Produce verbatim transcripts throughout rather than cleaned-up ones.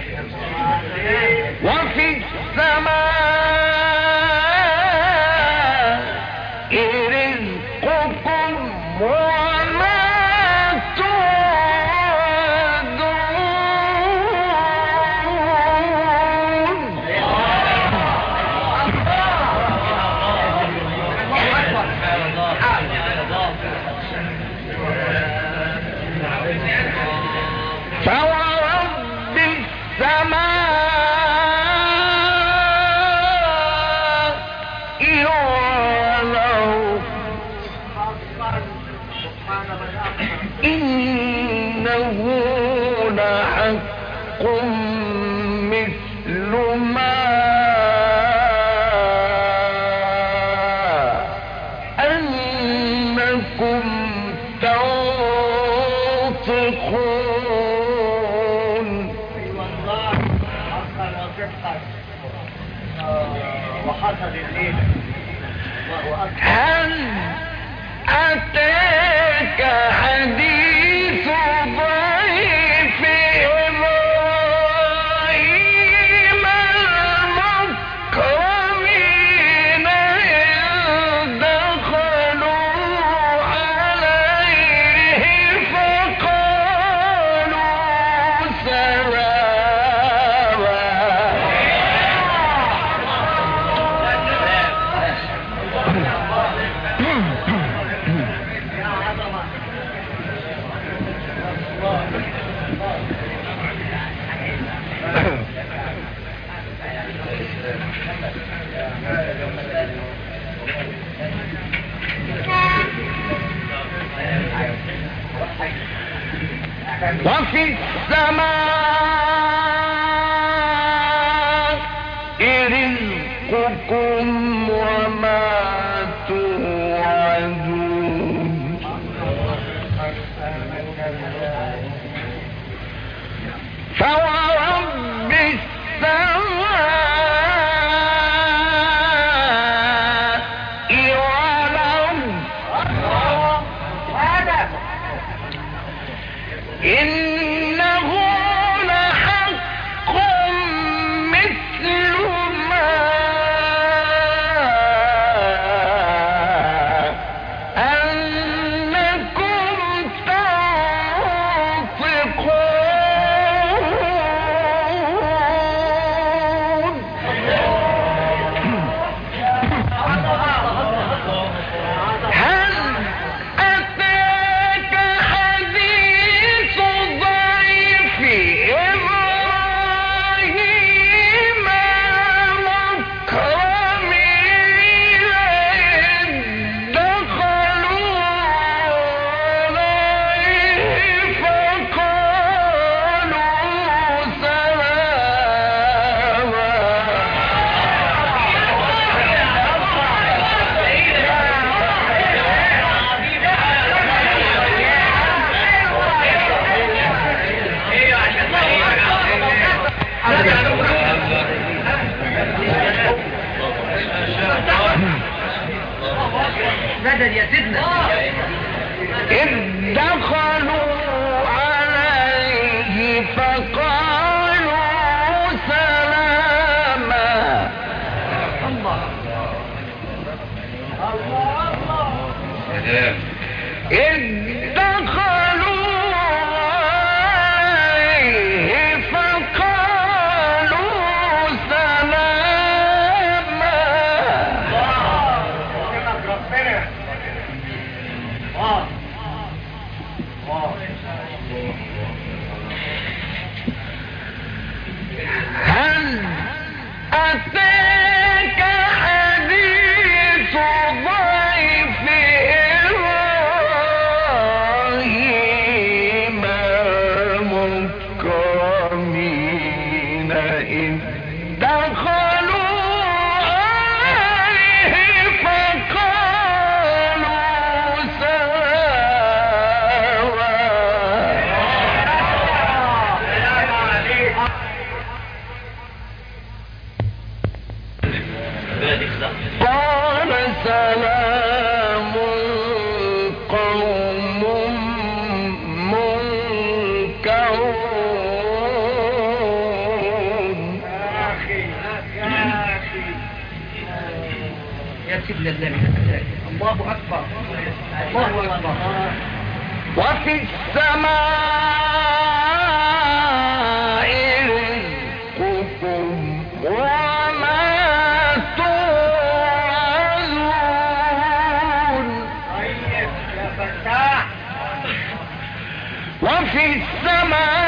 وفي السماء رزقكم وما فورب السماء والأرض إنه لحق مثل ما أنكم تنطقون. هل أتاك حديث ضيف إبراهيم المكرمين إذ دخلوا عليه فقالوا سلاما. وفي السماء رزقكم وما توعدون. فورب السماء والأرض إنه لحق مثل ما أنكم تنطقون. هل أتاك حديث ضيف إبراهيم المكرمين إذ دخلوا عليه فقالوا سلاما. مدد يا سيدنا. إذ دخلوا عليه فقالوا سلاما. الله إذ دخلوا عليه فقالوا سلاما. هل أتاك حديث ضيف إبراهيم المكرمين إذ دخلوا عليه فقالوا سلاما. قال سلام قوم منكرون. يا سيدنا النبي. الله أكبر الله أكبر. وفي السماء رزقكم وما توعدون. وفي السماء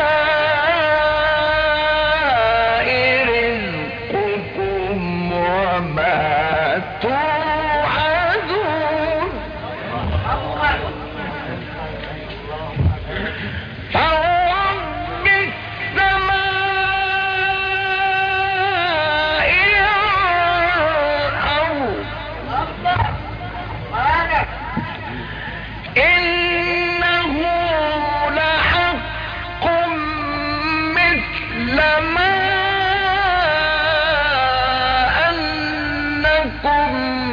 رزقكم وما توعدون. فرب السماء والأرض إنه لحق مثل ما أنكم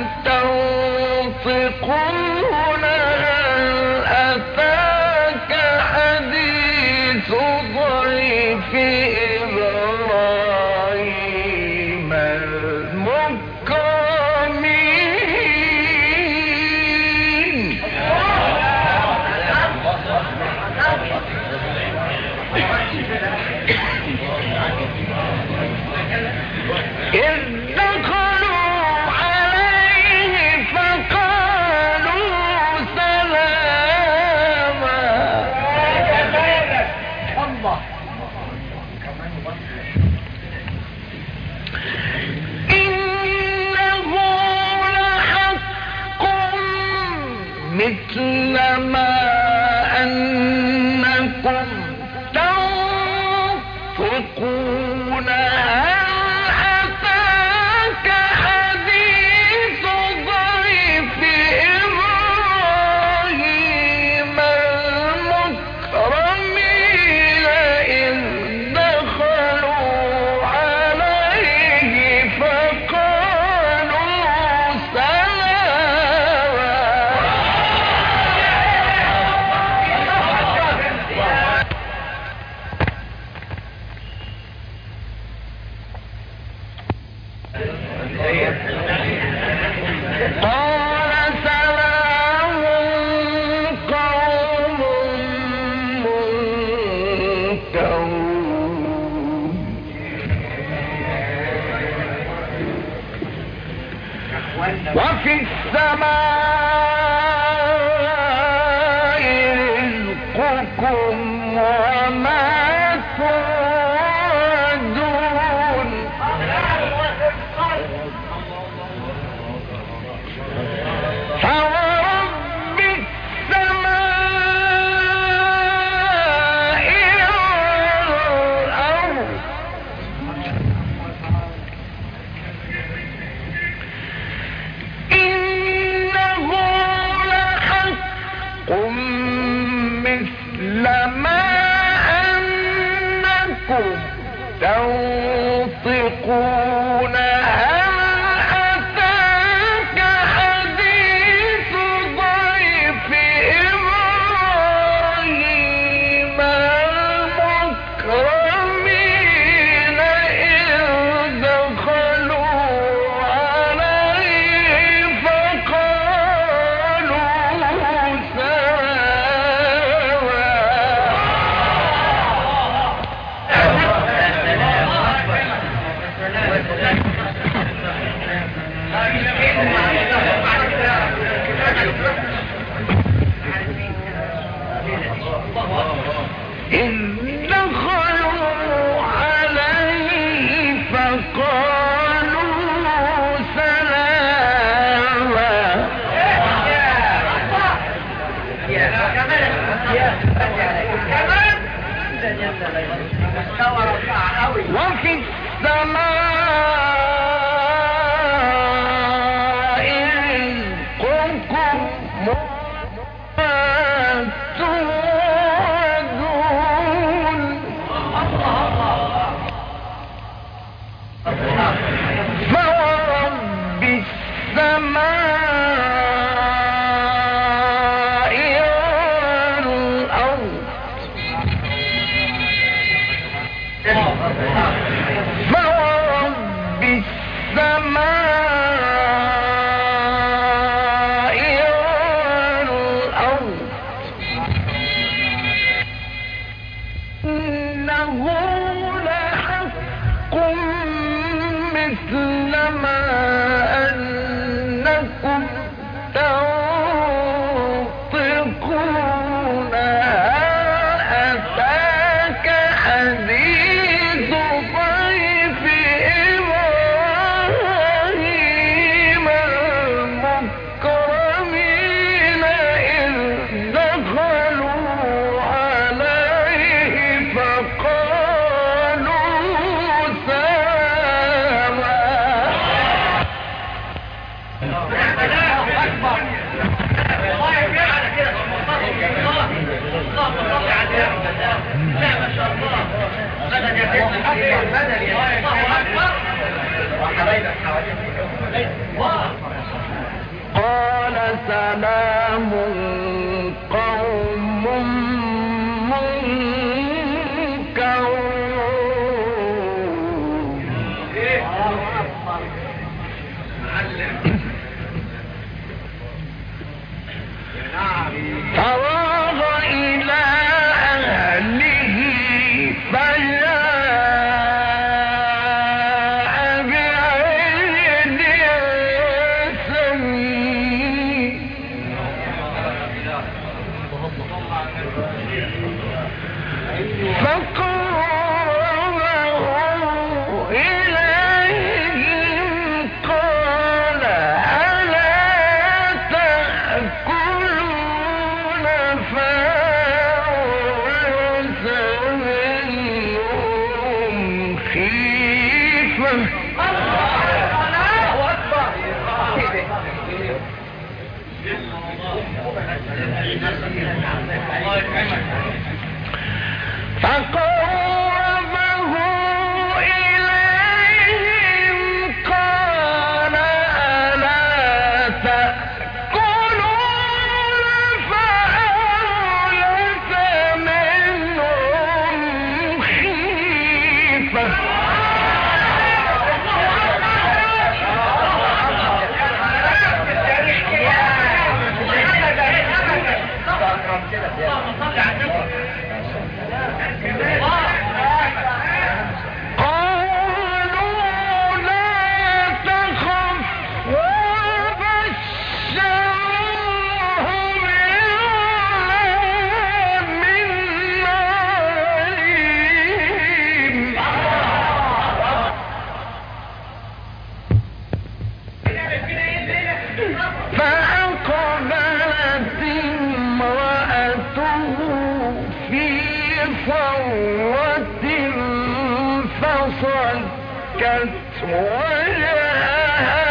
تنطقون. هل أتاك حديث ضيف إبراهيم المكرمين؟ إذ دخلوا عليه فقالوا سلاما. إنه لحق مثل ما أنكم تنطقون. هل أتاك حديث ضيف إبراهيم المكرمين؟ إذ دخلوا عليه فقالوا سلاما. قال سلام قوم منكرون. وفي السماء رزقكم وما توعدون. فورب السماء والأرض إنه لحق مثل ما أنكم تنطقون. هل أتاك حديث ضيف إبراهيم المكرمين؟ إذ دخلوا عليه فقالوا إذ دخلوا عليه فقالوا سلاما. وفي السماء رزقكم وما توعدون. فورب السماء والأرض فورب السماء مثل ما أنكم تنطقون أتاك حديث ضيف إبراهيم المكرمين إذ دخلوا عليه فقالوا سلاما. قال سلام قوم منكرون. فراغ إلى أهله فجاء بعجل سمين فقربه إليهم قال ألا تأكلون فأوجس منهم خيفة فقربه إليهم قال ألا تأكلون فأوجس منهم خيفة قالوا لا تخف وبشروه بغلام عليم. فأقبلت امرأته في صرة فصكت وجهها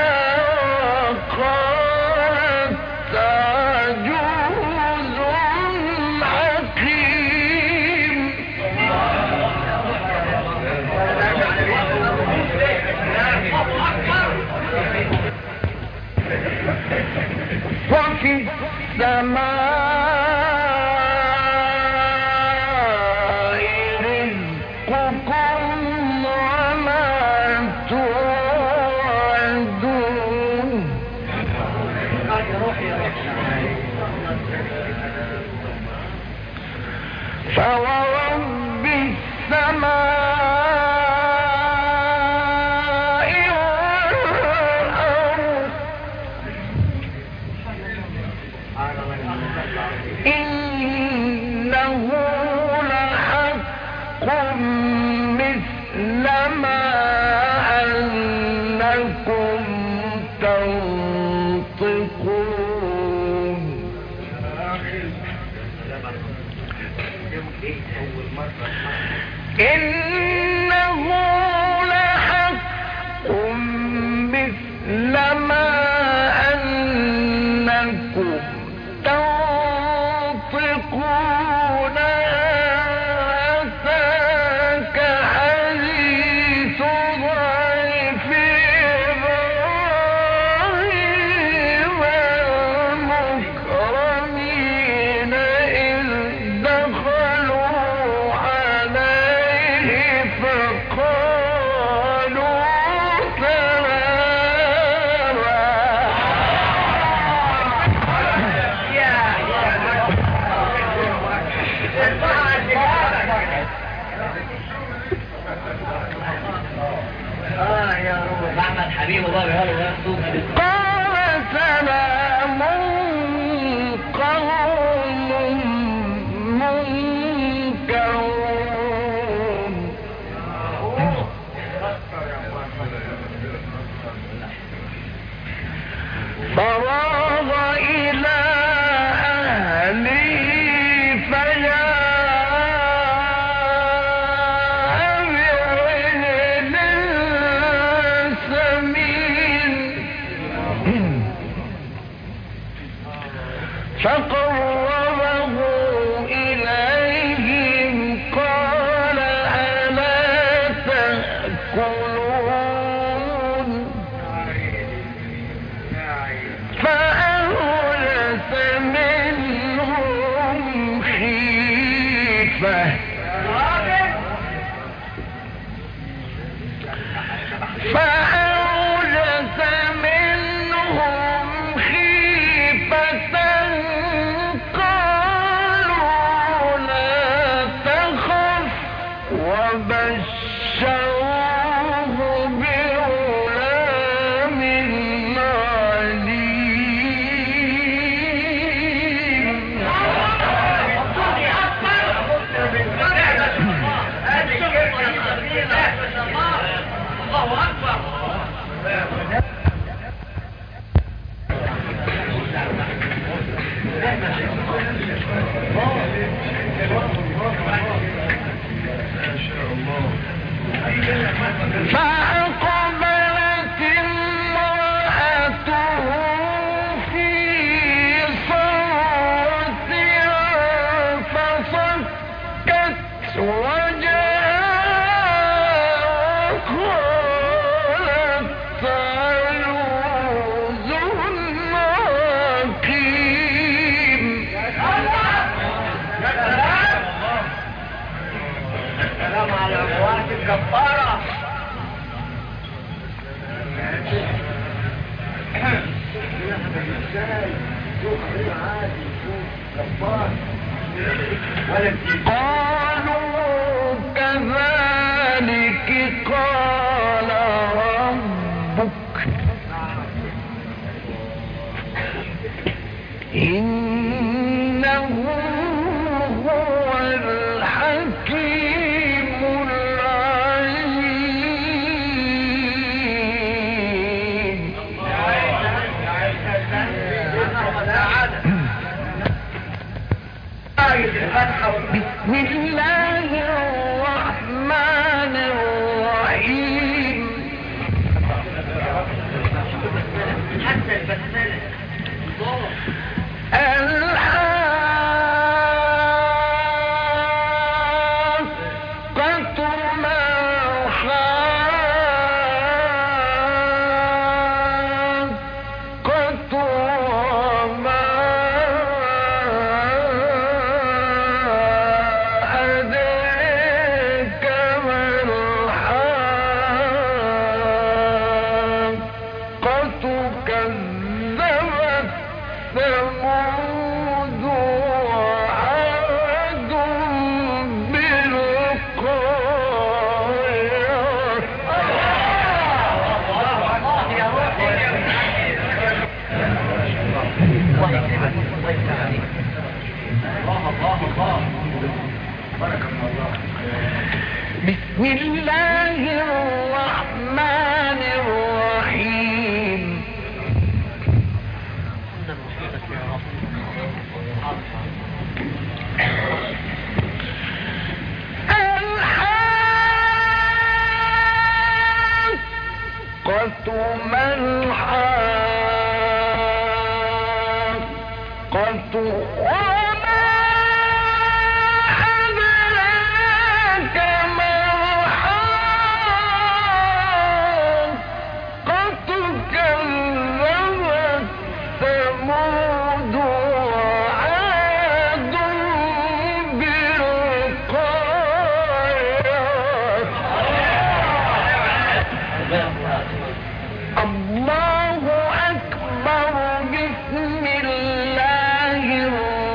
وقالت عجوز عقيم. وفي السماء رزقكم وما توعدون. فورب السماء والأرض إنه لحق مثل ما أنكم تنطقون. إنه لحق مثل ما أنكم تنطقون. أتاك حديث ضيف إبراهيم المكرمين إذ دخلوا عليه فقالوا سلاما. حبيبي بابا يلا قال سلام قوم منكرون فراغ إلى أهله فجاء بعجل سمين فقربه إليهم قال ألا تأكلون فأوجس منهم خيفة فأوجس منهم خيفة قالوا لا تخف وبشروه بغلام عليم الله أكبر فأقبلت امرأته في صرتها فصكت وجهها قالت عجوز عقيم السلام على أبوات الكفارة قالوا كذلك قال ربك إنه هو الحكيم العليم بسم الله الرحمن الرحيم حتى البسملة الحاقة ما الحاقة وما أدريك ما الحاقة كذبت ثمود وعاد بسم الله الرحمن الرحيم الحاقة ما الحاقة وما أدراك ما الحاقة كذبت ثمود وعاد بالقارعة الله أكبر بسم الله الرحمن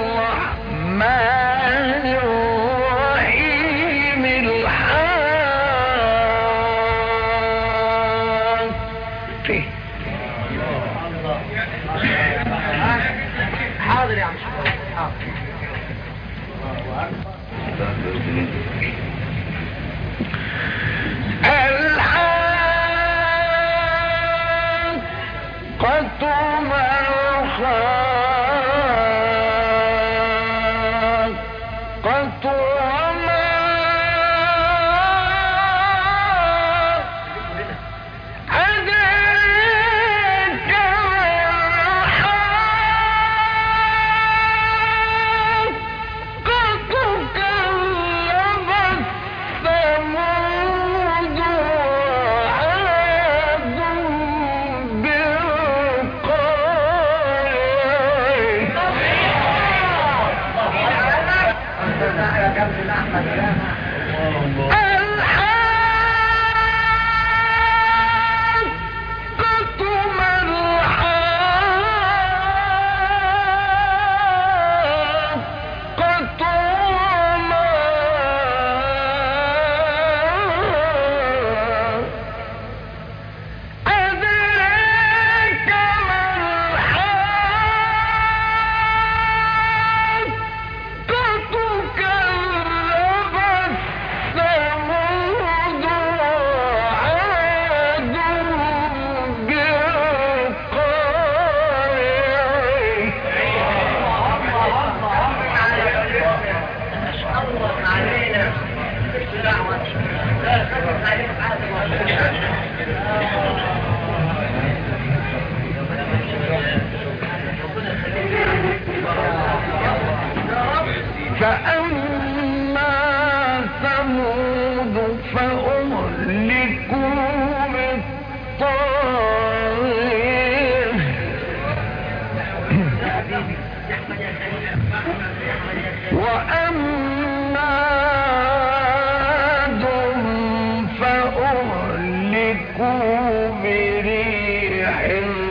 بريح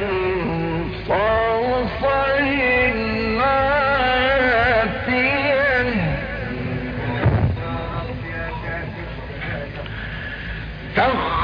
صرصر عاتية تخرج